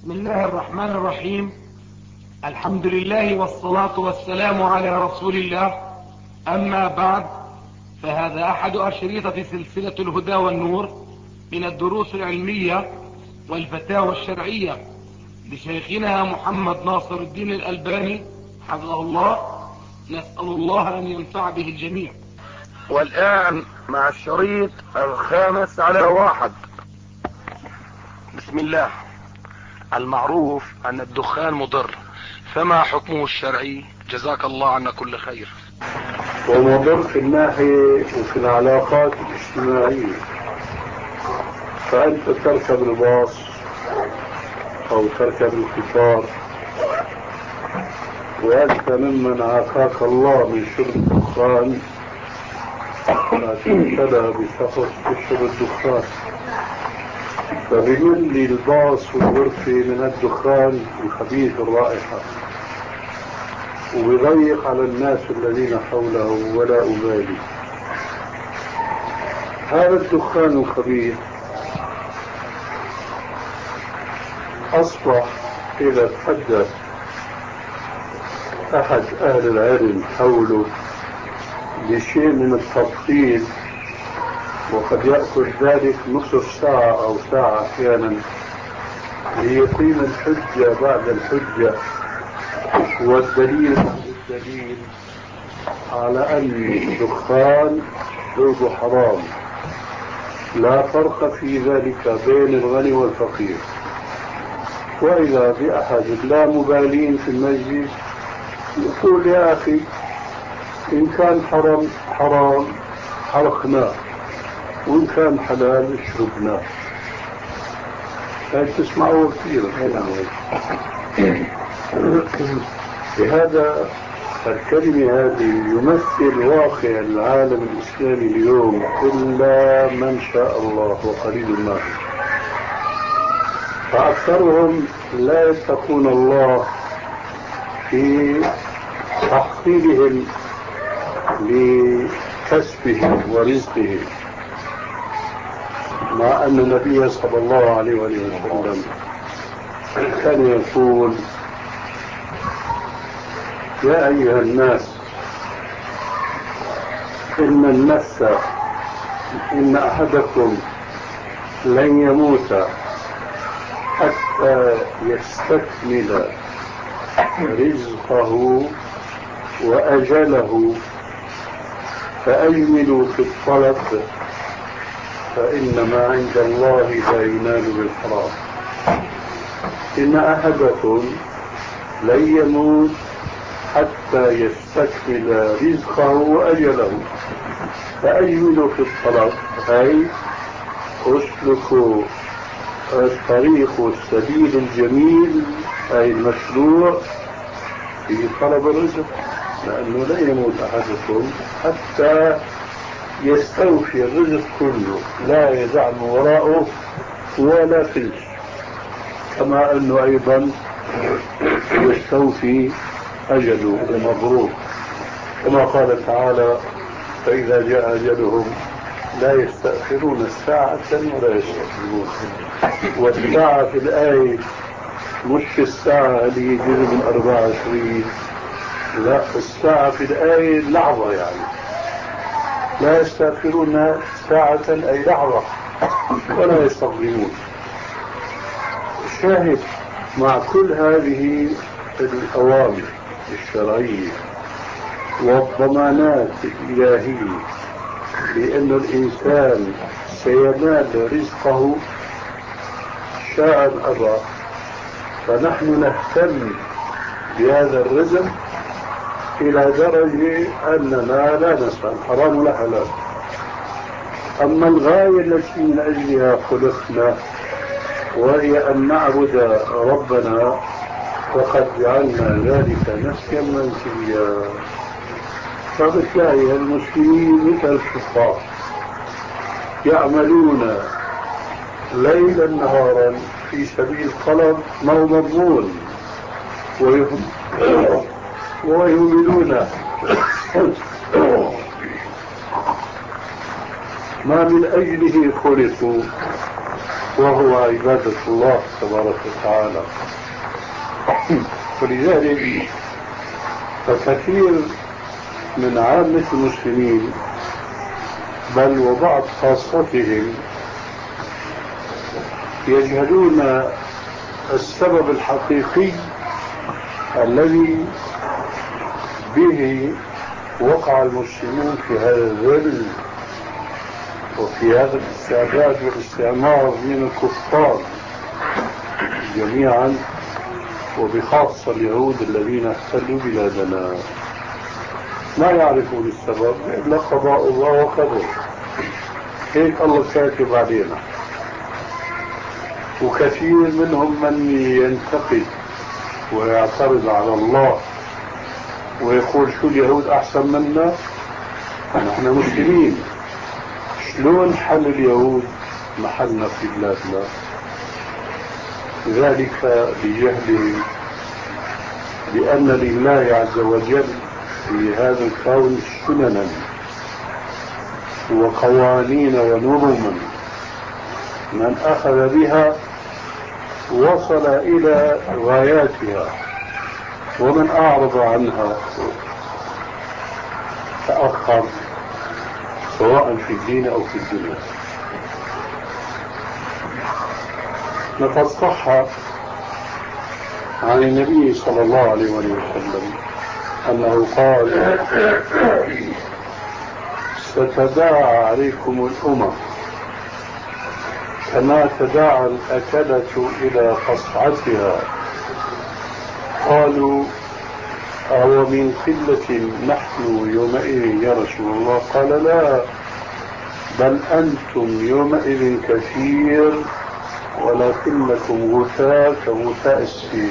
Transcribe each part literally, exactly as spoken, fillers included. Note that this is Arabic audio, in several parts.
بسم الله الرحمن الرحيم. الحمد لله والصلاة والسلام على رسول الله. أما بعد، فهذا أحد أشرطة سلسلة الهدى والنور من الدروس العلمية والفتاوى الشرعية لشيخنا محمد ناصر الدين الألباني حفظه الله. نسأل الله أن ينفع به الجميع. والآن مع الشريط الخامس على واحد. بسم الله. المعروف أن الدخان مضر، فما حكمه الشرعي؟ جزاك الله عنا كل خير. ومضر في الناحية وفي العلاقات الاجتماعية، فأنت تركب الباص أو تركب القطار وأنت ممن عافاك الله من شرب الدخان، لا تبتلى بشخص يشرب الدخان، فبيملي الباص والغرفة من الدخان الخبيث الرائحة وبيضيق على الناس الذين حوله ولا أبالي. هذا الدخان الخبيث أصبح إذا تحدث أحد أهل العلم حوله بشيء من التفصيل، وقد يأخذ ذلك نصف ساعة أو ساعة أحيانا ليقيم الحجة بعد الحجة والدليل بعد الدليل على أن الدخان شربه حرام، لا فرق في ذلك بين الغني والفقير. وإذا بأحد لا مبالين في المسجد يقول يا أخي إن كان حرام حرام حرقناه، وإن كان حلال اشربناه. هاي تسمعوه كثير. بهذا الكلمة هذه يمثل واقع العالم الإسلامي اليوم إلا من شاء الله وقليل ما، فأكثرهم لا يتقون الله في تحصيلهم لكسبهم ورزقهم، مع أن النبي صلى الله عليه وسلم كان يقول يا أيها الناس إن النفس إن أحدكم لن يموت حتى يستكمل رزقه وأجله، فأجملوا في الطلب فإن ما عند الله لا ينال بالحرام. إن أحدكم لن يموت حتى يستكمل رزقه وأجله، فأجملوا في الطلب أي اسلكوا الطريق والسبيل الجميل أي المشروع في طلب الرزق، لأنه لا يموت أحدكم حتى يستوفي الرزق كله، لا يدع من وراءه ولا فلس، كما أنه أيضا يستوفي أجله المبروك، كما قال تعالى فإذا جاء أجلهم لا يستأخرون ساعة ولا يستقدمون. والساعة في الآية مش الساعة اللي يجوز من أربعة وعشرين، لا، الساعة في الآية لحظة، يعني لا يستأخرون ساعة أي لحظة ولا يستقدمون. الشاهد مع كل هذه الأوامر الشرعية والضمانات الإلهية بأن الإنسان سينال رزقه شاء أبى، فنحن نهتم بهذا الرزق إلى درجة أننا لا نسأل حرام ولا حلال. أما الغاية التي من أجلها خلقنا وهي أن نعبد ربنا فقد جعلنا ذلك نسيا منسيا. فبتلاقي المسلمين مثل الكفار يعملون ليلا نهارا في سبيل طلب ما هو مضمون، ويؤمنون ما من أجله خلقوا وهو عبادة الله تبارك وتعالى. فلذلك فكثير من عامة المسلمين بل وبعض خاصتهم يجهلون السبب الحقيقي الذي به وقع المسلمون في هذا الذل وفي هذا الاستعباد والاستعمار من الكفار جميعا، وبخاصة اليهود الذين احتلوا بلادنا. ما يعرفون السبب إلا قضاء الله وقدره، هيك الله كاتب علينا. وكثير منهم من ينتقد ويعترض على الله ويقول شو اليهود أحسن منا؟ نحن مسلمين، شلون حل اليهود محلنا في بلادنا؟ ذلك لجهلهم بأن لله عز وجل في هذا الكون سننا وقوانين ونظما من أخذ بها وصل إلى غاياتها، ومن أعرض عنها تأخر سواء في الدين أو في الدنيا. لقد صح عن النبي صلى الله عليه وسلم أنه قال: ستداعى عليكم الأمم كما تداعى الأكلة إلى قصعتها. قالوا: أو من قلة نحن يومئذ يا رسول الله؟ قال: لا، بل أنتم يومئذ كثير ولكنكم غثاء كغثاء السيل.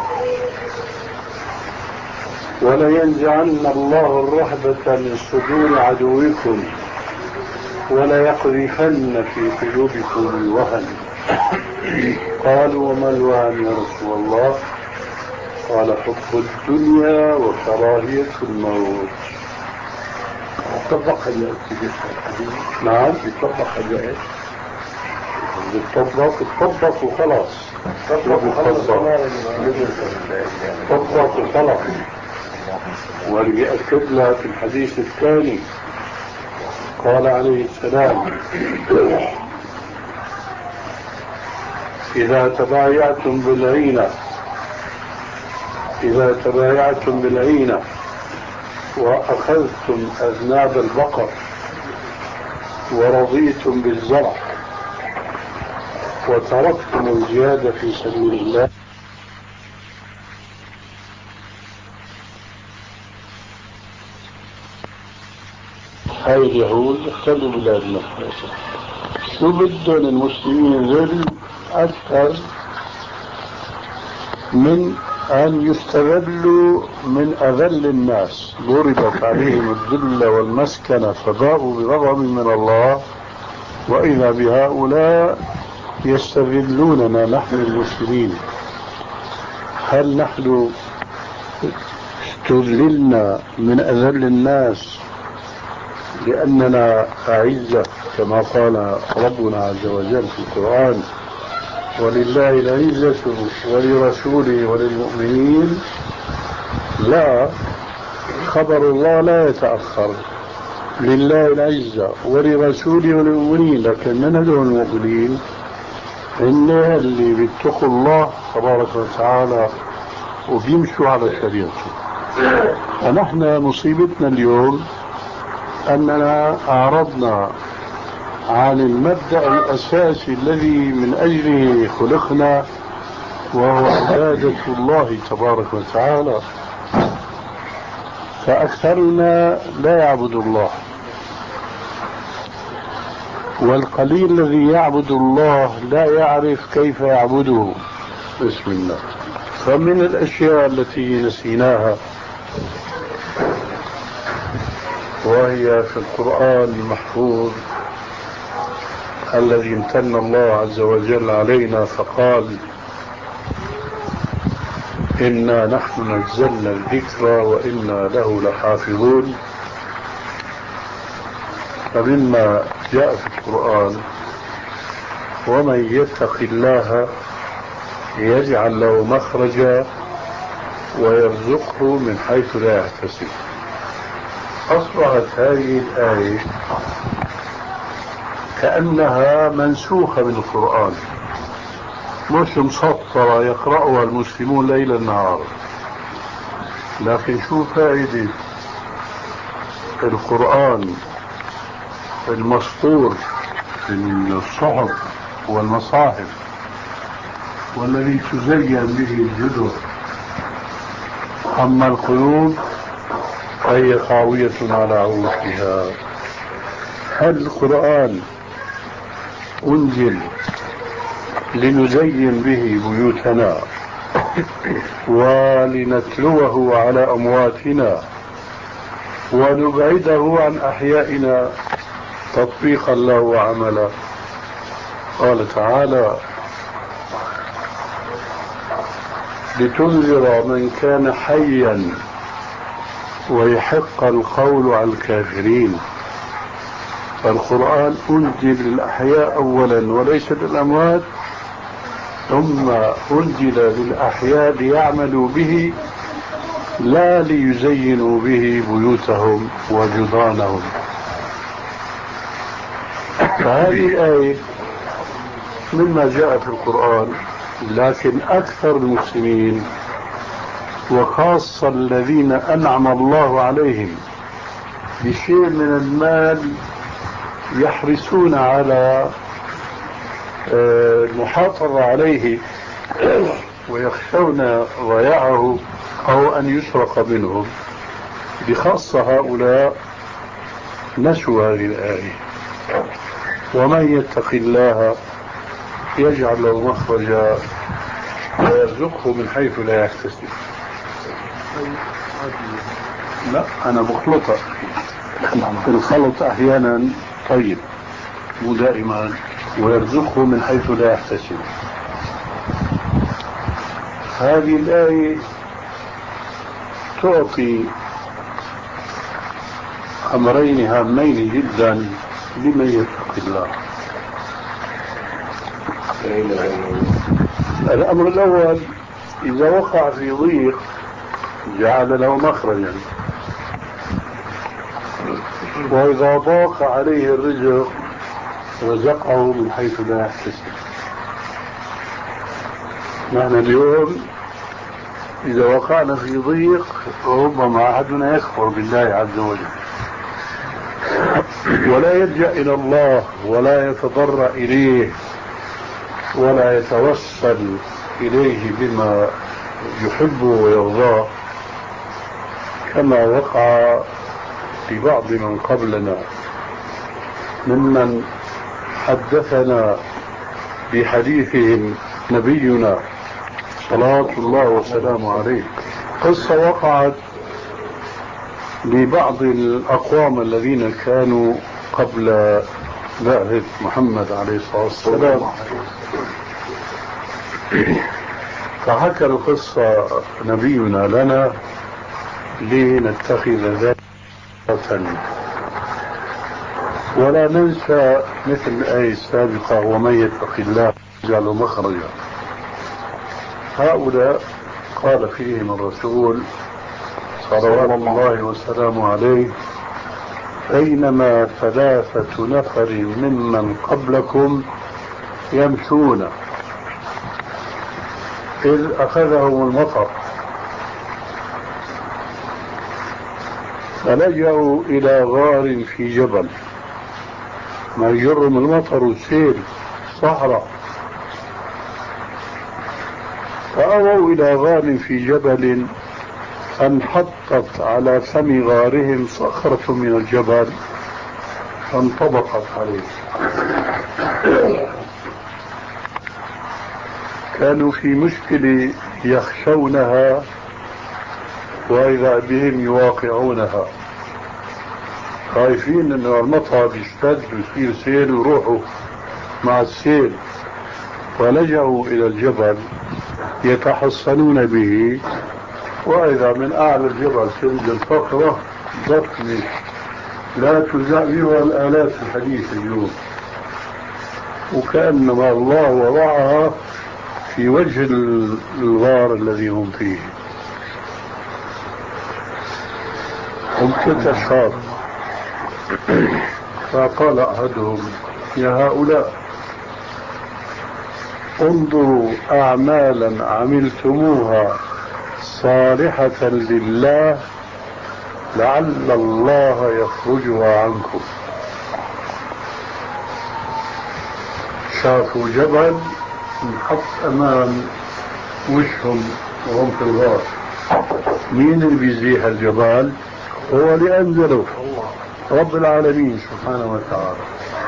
ولينزعن الله الرهبة من صدور عدوكم وليقذفن في قلوبكم الوهن. قالوا: وما الوهن يا رسول الله؟ قال: حب الدنيا وكراهية الموت. طبق الحديث. نعم، يطبق الجائز. يطبق يطبق وخلاص. طبق وخلاص. طبق وخلاص. وليأكد لها في الحديث الثاني قال عليه السلام: إذا تبايعتم بالعينة إذا تبايعتم بالعينة وأخذتم أذناب البقر ورضيتم بالزرع وتركتم الجهاد في سبيل الله هاي اليهود احتلوا بلادنا. شو بدهم المسلمين ذل أكثر من أن يستغلوا من أذل الناس؟ ضربت عليهم الذلة والمسكنة فباءوا بغضب من الله، وإذا بهؤلاء يستغلوننا نحن المسلمين. هل نحن استذللنا من أذل الناس لأننا أعزة كما قال ربنا عز وجل في القرآن: ولله العزة ولرسوله وللمؤمنين؟ لا، خبر الله لا يتأخر. لله العزة ولرسوله وللمؤمنين، لكن من هدول المؤمنين؟ إن اللي بيتقوا الله تبارك وتعالى وبيمشوا على شريعته. فنحن مصيبتنا اليوم أننا أعرضنا عن المبدأ الأساسي الذي من أجله خلقنا، وهو عبادة الله تبارك وتعالى. فأكثرنا لا يعبد الله، والقليل الذي يعبد الله لا يعرف كيف يعبده. بسم الله. فمن الأشياء التي نسيناها وهي في القرآن المحفوظ الذي امتن الله عز وجل علينا فقال: إنا نحن نزلنا الذكر وإنا له لحافظون. فمما جاء في القرآن ومن يتق الله يجعل له مخرجا ويرزقه من حيث لا يحتسب. أصبحت هذه الآية كأنها منسوخة من القرآن، مش مسطرة يقرأها المسلمون ليل نهار. لكن شو فائدة القرآن المسطور في الصحف والمصاحف والذي تزين به الجدر، أما القلوب فهي خاوية على عروشها. هل القرآن أنزل لنزين به بيوتنا ولنتلوه على أمواتنا ونبعده عن أحيائنا تطبيقا له وعملا؟ قال تعالى: لتنذر من كان حيا ويحق القول على الكافرين. فالقرآن أنزل للأحياء أولا وليس للأموات، ثم أنزل للأحياء ليعملوا به لا ليزينوا به بيوتهم وجدرانهم. فهذه الآية مما جاء في القرآن، لكن أكثر المسلمين وخاصة الذين أنعم الله عليهم بشيء من المال يحرصون على المحافظة عليه ويخشون ضياعه أو أن يسرق منهم. بخاصة هؤلاء نسوا هذه الآية: ومن يتق الله يجعل له مخرجا ويرزقه من حيث لا يحتسب. لا، أنا بخلطها، الخلط أحيانا طيب مو دائما. ويرزقه من حيث لا يحتسب، هذه الآية تعطي أمرين هامين جدا لمن يتق الله. الأمر الأول: إذا وقع في ضيق جعل له مخرجا، وإذا ضاق عليه الرزق رزقه من حيث لا يحتسب. نحن اليوم إذا وقعنا في ضيق ربما أحدنا يكفر بالله عز وجل ولا يلجأ إلى الله ولا يتضرع إليه ولا يتوسل إليه بما يحبه ويرضاه، كما وقع لبعض من قبلنا ممن حدثنا بحديثهم نبينا صلاة الله وسلامه عليه. قصة وقعت لبعض الأقوام الذين كانوا قبل بعثة محمد عليه الصلاة والسلام، فحكى القصة نبينا لنا لنتخذ ذات ولا ننسى مثل الآية السابقة: ومن يتق الله يجعل مخرجا. هؤلاء قال فيهم الرسول صلوات الله وسلامه عليه: بينما ثلاثة نفر ممن قبلكم يمشون إذ أخذهم المطر فلجأوا إلى غار في جبل، ما يجرم المطر والسيل صحراء، فأووا إلى غار في جبل فانحطت على فم غارهم صخرة من الجبل فانطبقت عليه. كانوا في مشكلة يخشونها وإذا بهم يواقعونها، خايفين أن المطر يشتد ويصير سيل ويروحوا مع السيل، فلجأوا إلى الجبل يتحصنون به، وإذا من أعلى الجبل تنزل صخرة ضخمة لا تزال بها الآلات الحديثة اليوم، وكأنما الله وضعها في وجه الغار الذي هم فيه. هم ستة أشخاص. فقال أحدهم يا هؤلاء انظروا أعمالا عملتموها صالحة لله لعل الله يخرجها عنكم. شافوا جبل انحط أمام وشهم وهم في الغار. مين اللي بيزيح الجبال؟ هو اللي أنزله رب العالمين سبحانه وتعالى.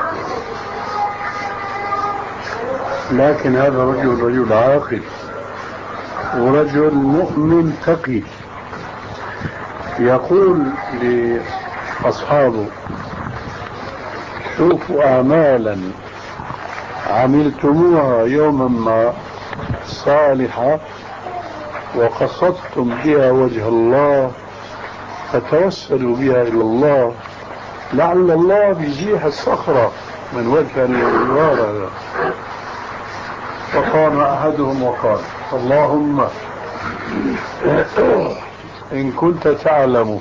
لكن هذا رجل رجل عاقل ورجل مؤمن تقي، يقول لأصحابه شوفوا أعمالا عملتموها يوما ما صالحة وقصدتم بها وجه الله فتوسلوا بها إلى الله لعل الله بيزيح الصخرة من وجه الغار هذا. فقام أحدهم وقال اللهم إن كنت تعلم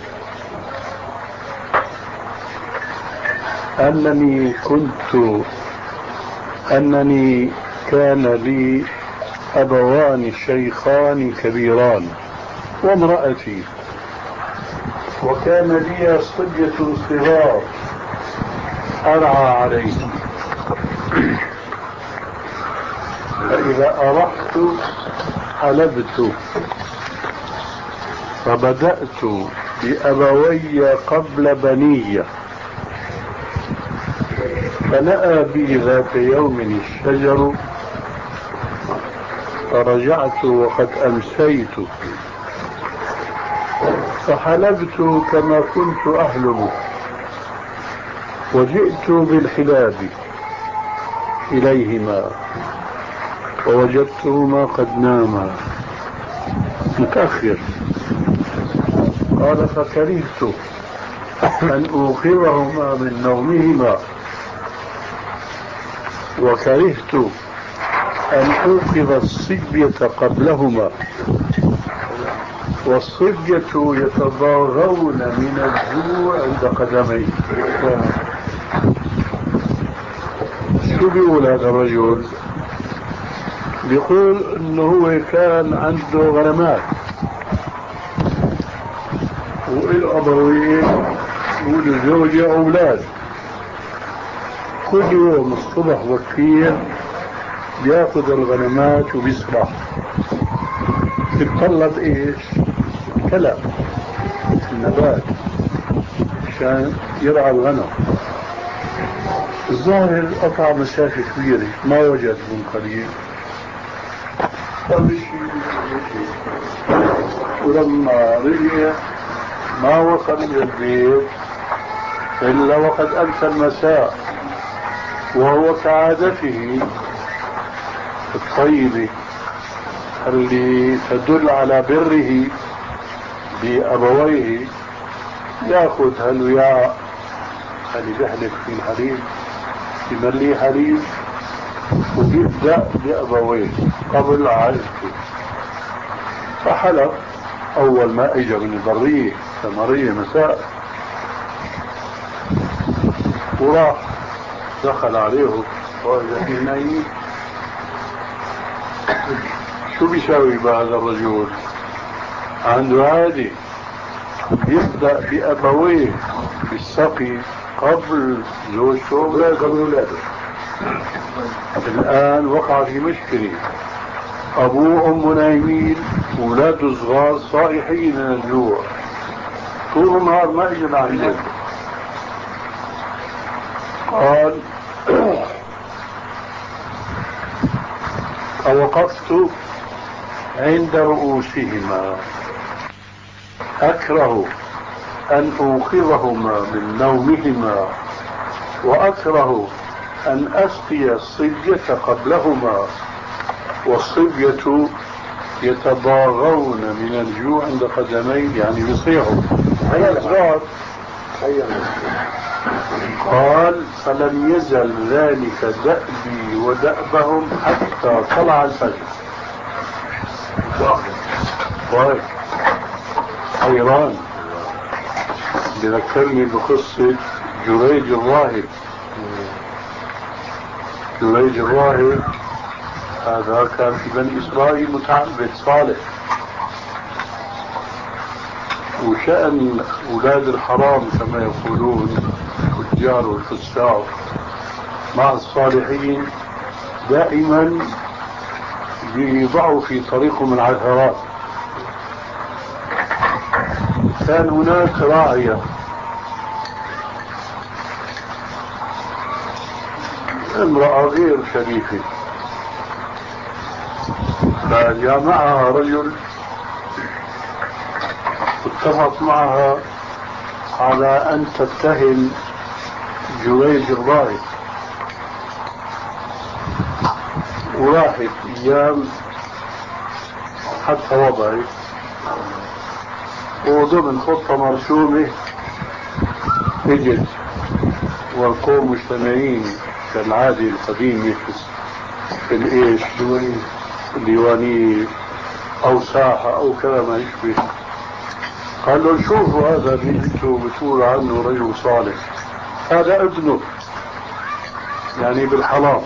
أنني كنت أنني كان لي أبوان شيخان كبيران وامرأتي وكان لي صبية صغار أرعى عليهم، فإذا أرحت حلبت فبدأت بأبوي قبل بني فنأى بي ذات يوم الشجر فرجعت وقد أمسيت فحلبت كما كنت أحلب وجئت بالحلاب إليهما ووجدتهما قد ناما متأخر. قال فكرهت أن أوقظهما من نومهما وكرهت أن أوقظ الصبية قبلهما والصبية يتضاغون من الجوع عند قدميه. شو بيقول هذا الرجل؟ بيقول انه هو كان عنده غنمات وإله أبوين وإله زوجة وأولاد، كل يوم الصبح بكير بياخذ الغنمات وبيسرح بيتطلب ايش؟ كلى النبات عشان يرعى الغنم. الظاهر قطع مسافة كبيرة ما وجد من قليل ولما رجع ما وصل إلى البيت إلا وقد أمسى المساء وهو كعادته الطيبة اللي تدل على بره بأبويه يأخذ هالوياء اللي بيحلق في الحليب يمليه حليب وبيبدأ بأبويه قبل عائلته. فحلق أول ما إجا من البرية ثمرية مساء وراح دخل عليه وإذا في نايم. شو بيساوي بهذا الرجل؟ عنده عادي يبدأ بأبويه بالسقي قبل زوجته ولا قبل ولاده. الآن وقع في مشكلة، أبوه وأمه نايمين وولاده صغار صائحين من الجوع طول النهار ما إجا عنده. قال فوقفت عند رؤوسهما أكره أن أوقظهما من نومهما وأكره أن أسقي الصبية قبلهما والصبية يتضاغون من الجوع عند قدمي يعني يصيحوا. هيا الصغار قال فلم يزل ذلك دأبي ودأبهم حتى طلع الفجر. طيب حيران. بذكرني بقصة جريج الراهب. جريج الراهب هذا كان في بني إسرائيل متعبد صالح، وشأن أولاد الحرام كما يقولون التجار والفساق مع الصالحين دائما بيضعوا في طريقهم العثرات. كان هناك راعية امرأة غير شريفة، فجاء معها رجل اتفق معها على أن تتهم جريج الراهب. وراحت أيام حتى وضعت وضمن خطة مرسومة اجت والقوم مجتمعين كالعادة القديمة في الايش الديوانية او ساحة او كذا ما يشبه. قالوا شوفوا هذا اللي انتوا بتقولوا عنه رجل صالح، هذا ابنه يعني بالحرام.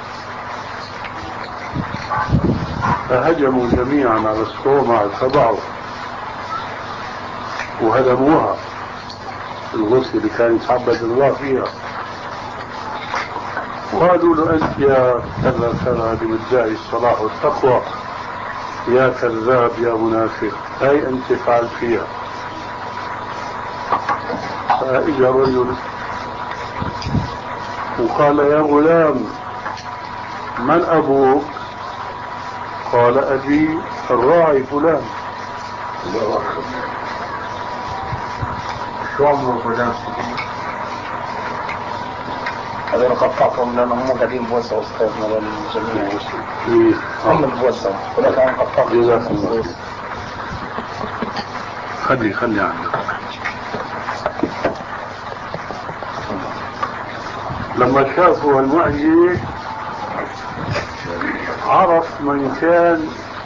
فهجموا جميعا على الصومعة تبعه وهدموها الغرفة اللي كان يتعبد الله فيها، وقالوا له أنت يا كذا كذا اللي مدعي الصلاح والتقوى يا كذاب يا منافق، هاي أنت فعل فيها. فإجا رجل وقال يا غلام من أبوك؟ قال أبي الراعي فلان. شو عمره فلان؟ هذا نقطعهم لأنهم هم قاعدين بوسعوا أستاذنا للجميع. هم اللي بوسعوا ولكن أنا قطعهم. جزاك الله. خلي خلي عنك. لما شافوا المعجزة عرف من كان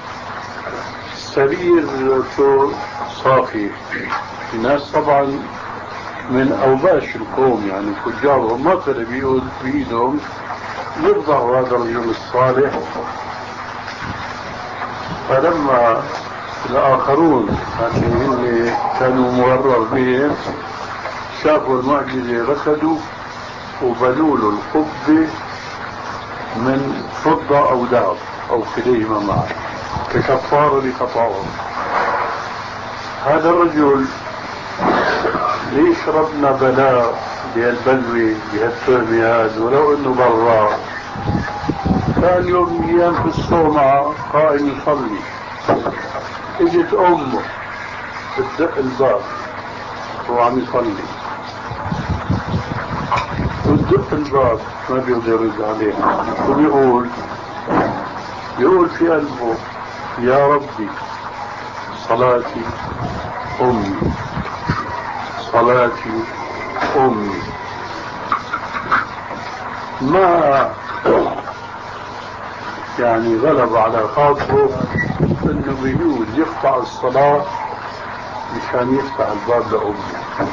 سريرته صافي. الناس طبعا من أوباش القوم يعني تجارهم ما كانوا بيقول بإيدهم يفضحوا هذا الرجل الصالح. فلما الآخرون اللي كانوا مغرر بهم شافوا المعجزة ركضوا وبنوا له القبة من فضة أو ذهب أو كليهما معا ككفارة لخطاهم. هذا الرجل ليش ربنا بلاء بهالبلوة بهالتهمة هذا ولو انه براء؟ كان يوم من ايام في الصومعة قائم يصلي، اجت امه بتدق الباب وهو عم يصلي، وتدق الباب ما بيقدر يرد عليها، وبيقول يقول في قلبه يا ربي صلاتي امي صلاتي امي. ما يعني غلب على خاطره انه بيجوز يقطع الصلاة مشان يفتح الباب لأمه.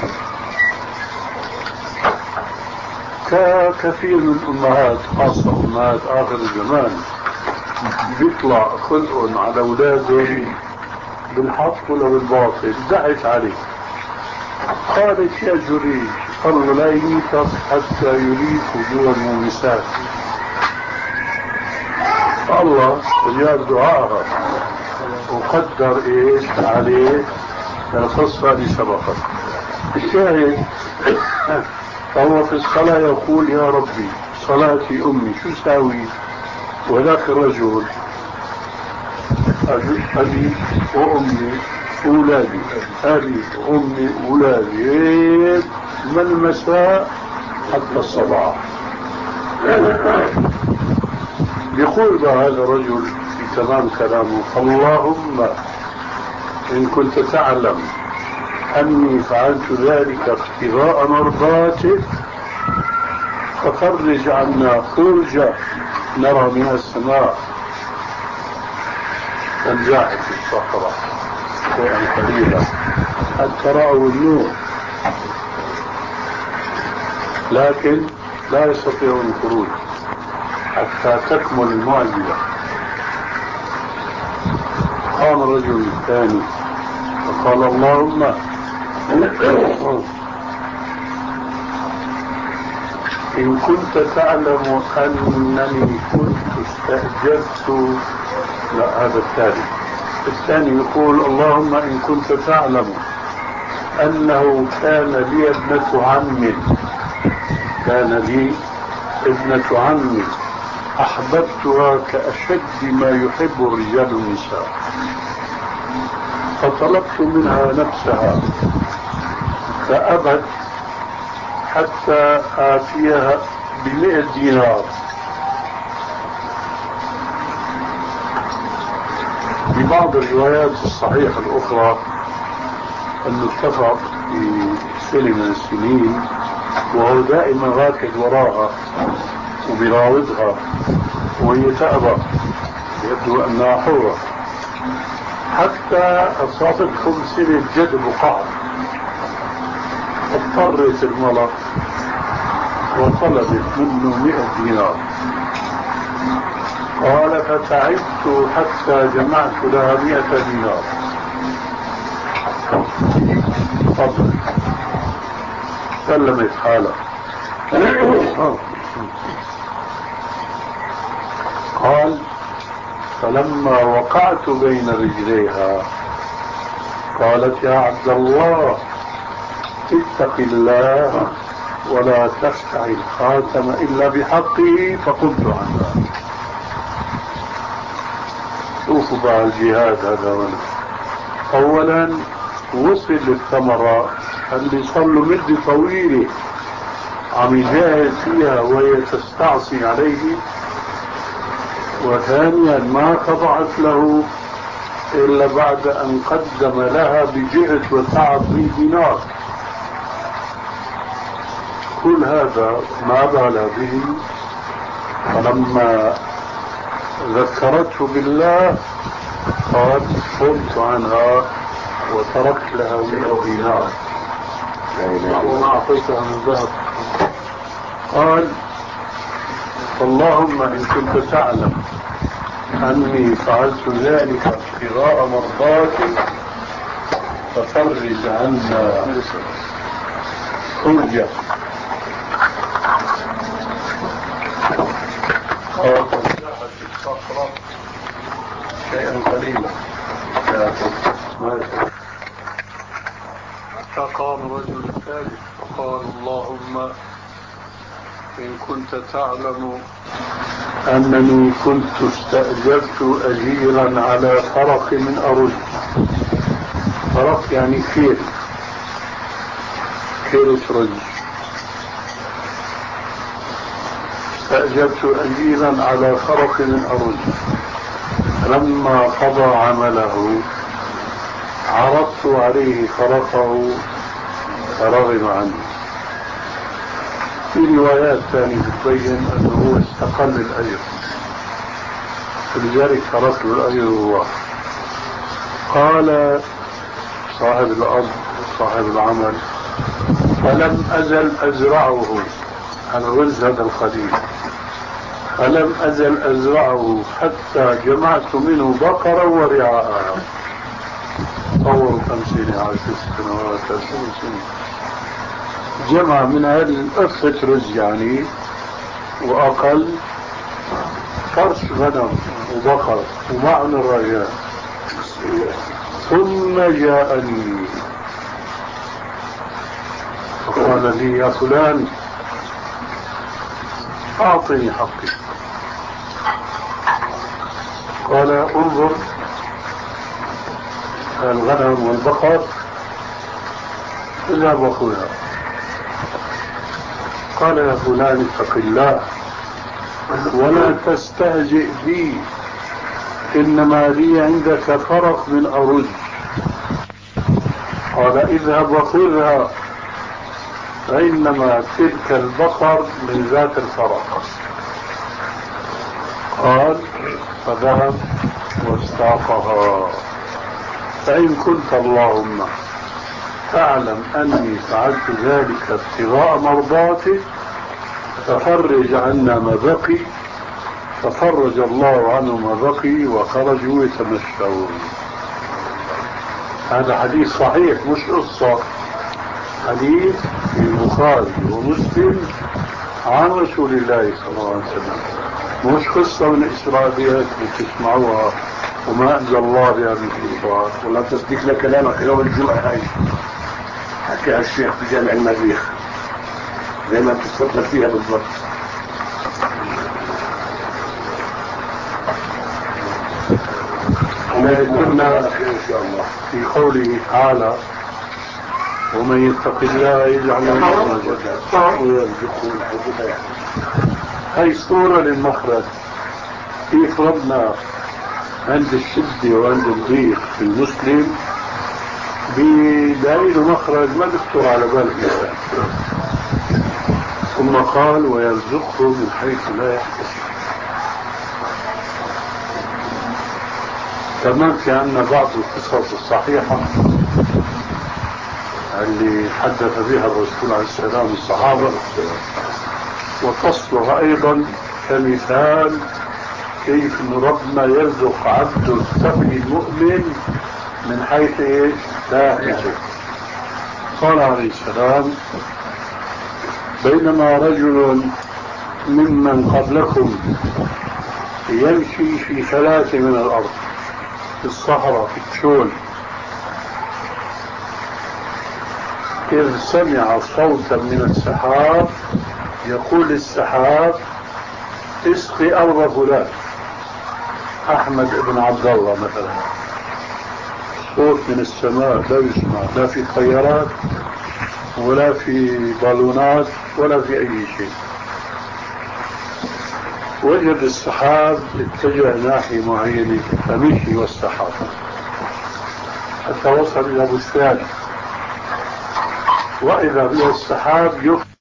كثير من الامهات خاصة امهات اخر الزمان بيطلع خلقهم على اولادهم بالحق ولا بالباطل. دعت عليه قالت يا جريج الله لا يميتك حتى يريد وجوه المومسات. الله استجاب دعاءها وقدر ايش عليه القصة اللي سبقت. الشاهد فهو في الصلاة يقول يا ربي صلاتي امي شو ساوي؟ وذاك الرجل أبي وأمي أولادي أبي وأمي أولادي من المساء حتى الصباح. يقول بقى هذا الرجل في تمام كلامه اللهم إن كنت تعلم أني فعلت ذلك ابتغاء مرضاتك ففرج عنا فرجة نرى من السماء. فانزاحت الصخرة شيئا قليلا حتى رأوا النور، لكن لا يستطيعون الخروج حتى تكمل المعجزة. قام الرجل الثاني فقال اللهم إن كنت تعلم أنني كنت استأجرت. لا، هذا الثاني. الثاني يقول اللهم إن كنت تعلم أنه كان لي ابنة عم كان لي ابنة عم أحببتها كأشد ما يحب الرجال النساء، فطلبت منها نفسها فأبت حتى آتيها بمئة دينار. في بعض الروايات الصحيحة الأخرى أنه اتفق في سنة من السنين وهو دائما راكد وراها وبيراودها وهي تأبى، يبدو أنها حرة، حتى أصابتهم سنة جدب وقعر، اضطرت المرأة وطلبت منه مئة دينار. قال فتعبت حتى جمعت لها مئة دينار. فضل سلمت حالها. قال فلما وقعت بين رجليها قالت يا عبد الله اتق الله ولا تفتح الخاتم إلا بحقه، فقمت عنها. شوفوا بقى الجهاد هذا ولا. أولا وصل للثمرة اللي صار له مدة طويلة عم يجاهد فيها وهي تستعصي عليه، وثانيا ما خضعت له إلا بعد أن قدم لها بجهد وتعب من دينار. كل هذا ما بال به، فلما ذكرته بالله قال قمت عنها وتركت لها مئة دينار وما أعطيتها من ذهب. قال اللهم إن كنت تعلم أني فعلت ذلك ابتغاء مرضاتك ففرج عنا فرجة. قال فانزاحت الصخرة شيئا قليلا فقام الرجل الثالث فقال اللهم إن كنت تعلم أنني كنت استأجرت أجيرا على فرق من أرز. فرق يعني كيل، كيلة رز. استأجرت أجيرا على فرق من أرز، لما قضى عمله عرضت عليه فرقه فرغم عنه. في روايات ثانية تبين أنه استقل الأجر، فلذلك ترك له الأجر هو. قال صاحب الأرض صاحب العمل فلم أزل أزرعه على الرز هذا القديم، فلم أزل أزرعه حتى جمعت منه بقرة ورعاءها. طور خمسين عشر سنوات عشرين سنة جمع من هذه الأفة رز يعني وأقل فرش غنم وبقر ومعن الرجاء. ثم جاءني فقال لي يا فلان أعطني حقي. قال انظر الغنم والبقر اذهب وخذها. قال يا فلان اتق الله ولا تستهزئ بي، إنما لي عندك فرق من أرز. قال اذهب وخذها فإنما تلك البقر من ذات الفرق. قال فذهب واستاقها. فإن كنت اللهم تعلم أني فعلت ذلك ابتغاء مرضاتك ففرج عنا ما بقي. ففرج الله عنه ما بقي وخرجوا يتمشون. هذا حديث صحيح مش قصة، حديث في البخاري ومسلم عن رسول الله صلى الله عليه وسلم، مش قصة من إسرائيليات بتسمعوها وما أنزل الله بها من سلطان. ولا تصديق لكلامك يوم الجمعة هاي حكى الشيخ في جامع المريخ زي ما تستطلع فيها بالضبط. كنا في قوله تعالى ومن يتق الله يجعل له مخرجا ويرزقه من حيث لا يحتسب. هي صورة للمخرج. كيف ربنا عند الشدة وعند الضيق في المسلم بيلاقي له مخرج ما بيخطر على بال الإنسان. ثم قال ويرزقه من حيث لا يحتسب. كمان في عندنا بعض القصص الصحيحة اللي حدث بها الرسول عليه السلام الصحابة وتصلح أيضا كمثال كيف أن ربنا يرزق عبده التقي المؤمن من حيث إيش لا يحتسب. قال عليه السلام بينما رجل ممن قبلكم يمشي في ثلاث من الأرض في الصحراء في التشول إذ سمع صوتا من السحاب يقول السحاب اسقي أرض فلان أحمد بن عبد الله مثلا. صوت من السماء لا يسمع لا في طيارات ولا في بالونات ولا في أي شيء. وجد السحاب اتجه ناحية معينة فمشي والسحاب حتى وصل إلى بستان وإذا به السحاب يفتح